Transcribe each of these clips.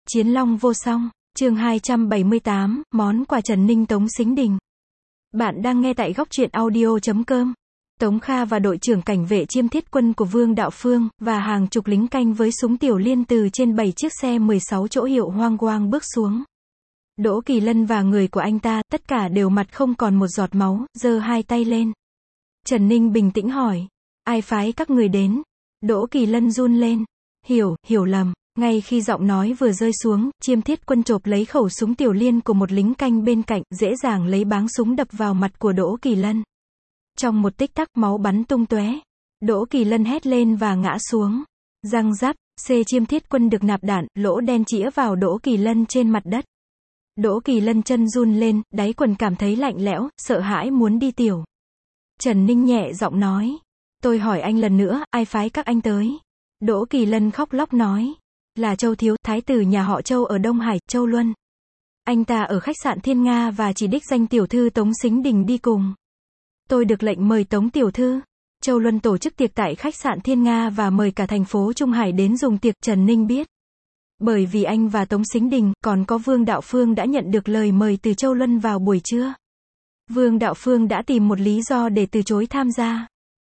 Chiến long vô song, chương 278, món quà Trần Ninh Tống Sính Đình. Bạn đang nghe tại góc truyện audio.com. Tống Kha và đội trưởng cảnh vệ Chiêm Thiết Quân của Vương Đạo Phương, và hàng chục lính canh với súng tiểu liên từ trên 7 chiếc xe 16 chỗ hiệu Hoang Quang bước xuống. Đỗ Kỳ Lân và người của anh ta, tất cả đều mặt không còn một giọt máu, giơ hai tay lên. Trần Ninh bình tĩnh hỏi, ai phái các người đến? Đỗ Kỳ Lân run lên, hiểu lầm. Ngay khi giọng nói vừa rơi xuống, Chiêm Thiết Quân chộp lấy khẩu súng tiểu liên của một lính canh bên cạnh, dễ dàng lấy báng súng đập vào mặt của Đỗ Kỳ Lân. Trong một tích tắc, máu bắn tung tóe. Đỗ Kỳ Lân hét lên và ngã xuống. Răng rắc, Chiêm Thiết Quân được nạp đạn, lỗ đen chĩa vào Đỗ Kỳ Lân trên mặt đất. Đỗ Kỳ Lân chân run lên, đáy quần cảm thấy lạnh lẽo, sợ hãi muốn đi tiểu. Trần Ninh nhẹ giọng nói, tôi hỏi anh lần nữa, ai phái các anh tới? Đỗ Kỳ Lân khóc lóc nói, là Châu Thiếu, thái tử nhà họ Châu ở Đông Hải, Châu Luân. Anh ta ở khách sạn Thiên Nga và chỉ đích danh tiểu thư Tống Sính Đình đi cùng. Tôi được lệnh mời Tống tiểu thư. Châu Luân tổ chức tiệc tại khách sạn Thiên Nga và mời cả thành phố Trung Hải đến dùng tiệc. Trần Ninh biết. Bởi vì anh và Tống Sính Đình, còn có Vương Đạo Phương đã nhận được lời mời từ Châu Luân vào buổi trưa. Vương Đạo Phương đã tìm một lý do để từ chối tham gia.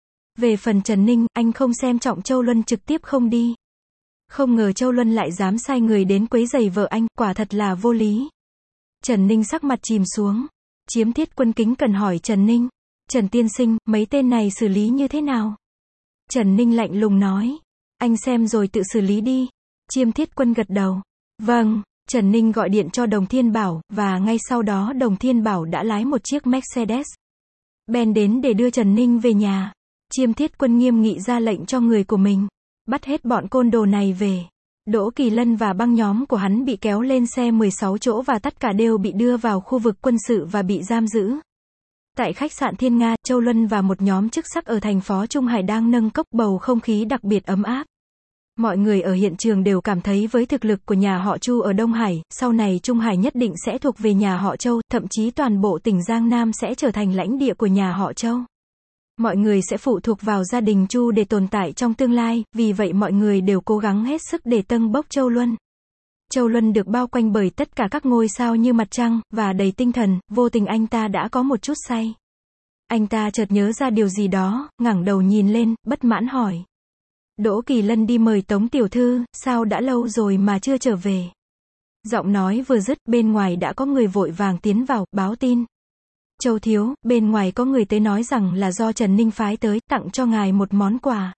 Về phần Trần Ninh, anh không xem trọng Châu Luân trực tiếp không đi. Không ngờ Châu Luân lại dám sai người đến quấy rầy vợ anh, quả thật là vô lý. Trần Ninh sắc mặt chìm xuống. Chiếm Thiết Quân kính cần hỏi Trần Ninh, Trần tiên sinh, mấy tên này xử lý như thế nào? Trần Ninh lạnh lùng nói, anh xem rồi tự xử lý đi. Chiêm Thiết Quân gật đầu. Vâng. Trần Ninh gọi điện cho Đồng Thiên Bảo, và ngay sau đó Đồng Thiên Bảo đã lái một chiếc Mercedes Benz đến để đưa Trần Ninh về nhà. Chiêm Thiết Quân nghiêm nghị ra lệnh cho người của mình, bắt hết bọn côn đồ này về. Đỗ Kỳ Lân và băng nhóm của hắn bị kéo lên xe 16 chỗ và tất cả đều bị đưa vào khu vực quân sự và bị giam giữ. Tại khách sạn Thiên Nga, Châu Luân và một nhóm chức sắc ở thành phố Trung Hải đang nâng cốc, bầu không khí đặc biệt ấm áp. Mọi người ở hiện trường đều cảm thấy với thực lực của nhà họ Chu ở Đông Hải, sau này Trung Hải nhất định sẽ thuộc về nhà họ Châu, thậm chí toàn bộ tỉnh Giang Nam sẽ trở thành lãnh địa của nhà họ Châu. Mọi người sẽ phụ thuộc vào gia đình Chu để tồn tại trong tương lai, vì vậy mọi người đều cố gắng hết sức để tâng bốc Châu Luân. Châu Luân được bao quanh bởi tất cả các ngôi sao như mặt trăng, và đầy tinh thần, vô tình anh ta đã có một chút say. Anh ta chợt nhớ ra điều gì đó, ngẩng đầu nhìn lên, bất mãn hỏi. Đỗ Kỳ Lân đi mời Tống tiểu thư, sao đã lâu rồi mà chưa trở về? Giọng nói vừa dứt, bên ngoài đã có người vội vàng tiến vào, báo tin. Châu thiếu, bên ngoài có người tới nói rằng là do Trần Ninh phái tới, tặng cho ngài một món quà.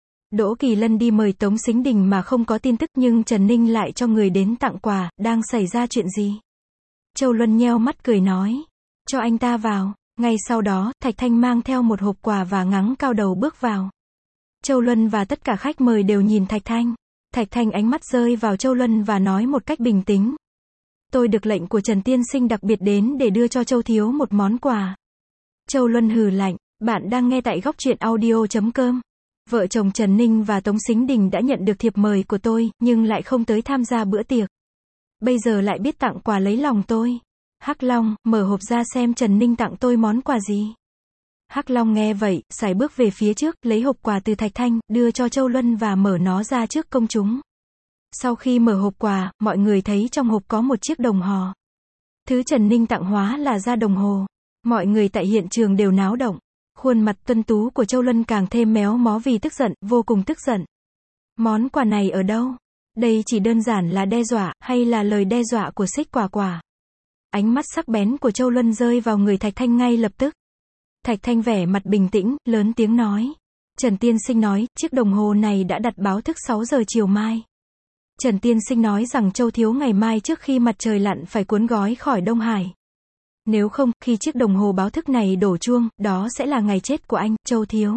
Đỗ Kỳ Lân đi mời Tống Sính Đình mà không có tin tức, nhưng Trần Ninh lại cho người đến tặng quà, đang xảy ra chuyện gì? Châu Luân nheo mắt cười nói, cho anh ta vào. Ngay sau đó, Thạch Thanh mang theo một hộp quà và ngắn cao đầu bước vào. Châu Luân và tất cả khách mời đều nhìn Thạch Thanh. Thạch Thanh ánh mắt rơi vào Châu Luân và nói một cách bình tĩnh. Tôi được lệnh của Trần tiên sinh đặc biệt đến để đưa cho Châu thiếu một món quà. Châu Luân hừ lạnh, bạn đang nghe tại góc truyện audio.com. Vợ chồng Trần Ninh và Tống Sính Đình đã nhận được thiệp mời của tôi, nhưng lại không tới tham gia bữa tiệc. Bây giờ lại biết tặng quà lấy lòng tôi. Hắc Long, mở hộp ra xem Trần Ninh tặng tôi món quà gì. Hắc Long nghe vậy, sải bước về phía trước, lấy hộp quà từ Thạch Thanh, đưa cho Châu Luân và mở nó ra trước công chúng. Sau khi mở hộp quà, mọi người thấy trong hộp có một chiếc đồng hồ. Thứ Trần Ninh tặng hóa là da đồng hồ. Mọi người tại hiện trường đều náo động. Khuôn mặt tuấn tú của Châu Luân càng thêm méo mó vì tức giận, vô cùng tức giận. Món quà này ở đâu? Đây chỉ đơn giản là đe dọa, hay là lời đe dọa của Xích Quả Quả? Ánh mắt sắc bén của Châu Luân rơi vào người Thạch Thanh ngay lập tức. Thạch Thanh vẻ mặt bình tĩnh, lớn tiếng nói. Trần tiên sinh nói, chiếc đồng hồ này đã đặt báo thức 6 giờ chiều mai. Trần tiên sinh nói rằng Châu thiếu ngày mai trước khi mặt trời lặn phải cuốn gói khỏi Đông Hải. Nếu không, khi chiếc đồng hồ báo thức này đổ chuông, đó sẽ là ngày chết của anh, Châu thiếu.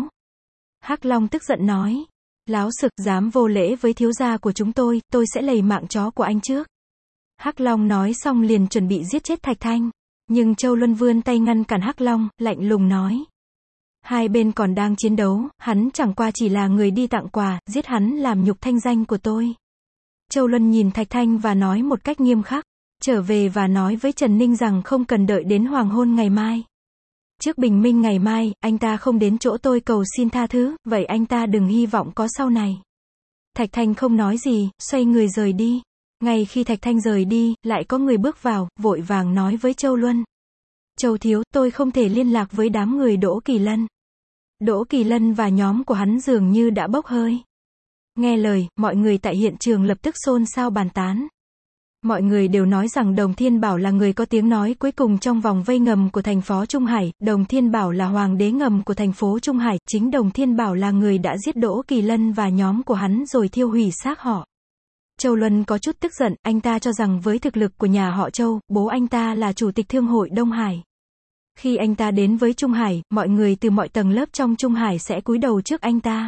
Hắc Long tức giận nói. Láo xực, dám vô lễ với thiếu gia của chúng tôi sẽ lầy mạng chó của anh trước. Hắc Long nói xong liền chuẩn bị giết chết Thạch Thanh. Nhưng Châu Luân vươn tay ngăn cản Hắc Long, lạnh lùng nói. Hai bên còn đang chiến đấu, hắn chẳng qua chỉ là người đi tặng quà, giết hắn làm nhục thanh danh của tôi. Châu Luân nhìn Thạch Thanh và nói một cách nghiêm khắc. Trở về và nói với Trần Ninh rằng không cần đợi đến hoàng hôn ngày mai. Trước bình minh ngày mai, anh ta không đến chỗ tôi cầu xin tha thứ, vậy anh ta đừng hy vọng có sau này. Thạch Thanh không nói gì, xoay người rời đi. Ngay khi Thạch Thanh rời đi, lại có người bước vào, vội vàng nói với Châu Luân. Châu thiếu, tôi không thể liên lạc với đám người Đỗ Kỳ Lân. Đỗ Kỳ Lân và nhóm của hắn dường như đã bốc hơi. Nghe lời, mọi người tại hiện trường lập tức xôn xao bàn tán. Mọi người đều nói rằng Đồng Thiên Bảo là người có tiếng nói cuối cùng trong vòng vây ngầm của thành phố Trung Hải, Đồng Thiên Bảo là hoàng đế ngầm của thành phố Trung Hải, chính Đồng Thiên Bảo là người đã giết Đỗ Kỳ Lân và nhóm của hắn rồi thiêu hủy xác họ. Châu Luân có chút tức giận, anh ta cho rằng với thực lực của nhà họ Châu, bố anh ta là chủ tịch Thương hội Đông Hải. Khi anh ta đến với Trung Hải, mọi người từ mọi tầng lớp trong Trung Hải sẽ cúi đầu trước anh ta.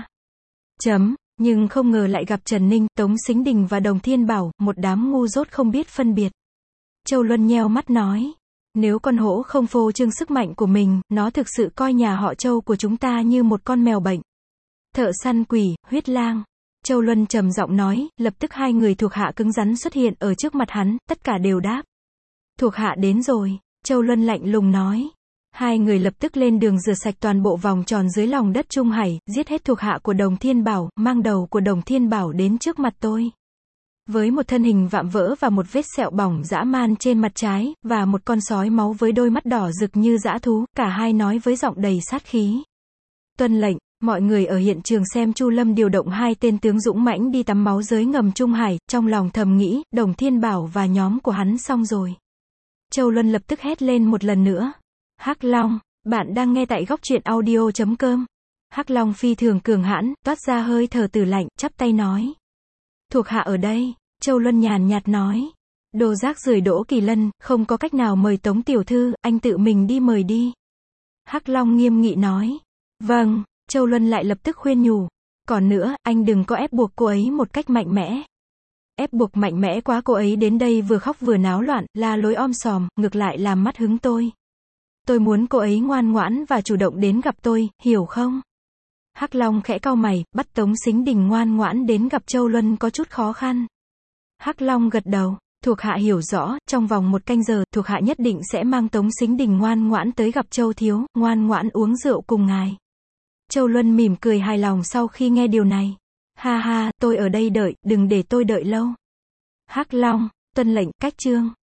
Nhưng không ngờ lại gặp Trần Ninh, Tống Sính Đình và Đồng Thiên Bảo, một đám ngu dốt không biết phân biệt. Châu Luân nheo mắt nói, nếu con hổ không phô trương sức mạnh của mình, nó thực sự coi nhà họ Châu của chúng ta như một con mèo bệnh. Thợ săn quỷ, huyết lang. Châu Luân trầm giọng nói, lập tức hai người thuộc hạ cứng rắn xuất hiện ở trước mặt hắn, tất cả đều đáp. Thuộc hạ đến rồi, Châu Luân lạnh lùng nói. Hai người lập tức lên đường rửa sạch toàn bộ vòng tròn dưới lòng đất Trung Hải, giết hết thuộc hạ của Đồng Thiên Bảo, mang đầu của Đồng Thiên Bảo đến trước mặt tôi. Với một thân hình vạm vỡ và một vết sẹo bỏng dã man trên mặt trái, và một con sói máu với đôi mắt đỏ rực như dã thú, cả hai nói với giọng đầy sát khí. Tuân lệnh. Mọi người ở hiện trường xem Chu Lâm điều động hai tên tướng dũng mãnh đi tắm máu dưới ngầm Trung Hải, trong lòng thầm nghĩ, Đồng Thiên Bảo và nhóm của hắn xong rồi. Châu Luân lập tức hét lên một lần nữa. Hắc Long, bạn đang nghe tại góc truyện audio.com. Hắc Long phi thường cường hãn, toát ra hơi thở tử lạnh, chắp tay nói. Thuộc hạ ở đây, Châu Luân nhàn nhạt nói. Đồ rác rưởi Đỗ Kỳ Lân, không có cách nào mời Tống tiểu thư, anh tự mình đi mời đi. Hắc Long nghiêm nghị nói. Vâng. Châu Luân lại lập tức khuyên nhủ. Còn nữa, anh đừng có ép buộc cô ấy một cách mạnh mẽ. Ép buộc mạnh mẽ quá cô ấy đến đây vừa khóc vừa náo loạn, la lối om sòm, ngược lại làm mất hứng tôi. Tôi muốn cô ấy ngoan ngoãn và chủ động đến gặp tôi, hiểu không? Hắc Long khẽ cau mày, bắt Tống Sính Đình ngoan ngoãn đến gặp Châu Luân có chút khó khăn. Hắc Long gật đầu. Thuộc hạ hiểu rõ, trong vòng 1 canh giờ, thuộc hạ nhất định sẽ mang Tống Sính Đình ngoan ngoãn tới gặp Châu thiếu, ngoan ngoãn uống rượu cùng ngài. Châu Luân mỉm cười hài lòng sau khi nghe điều này. Ha ha, tôi ở đây đợi, đừng để tôi đợi lâu. Hắc Long, tuân lệnh, cách chương.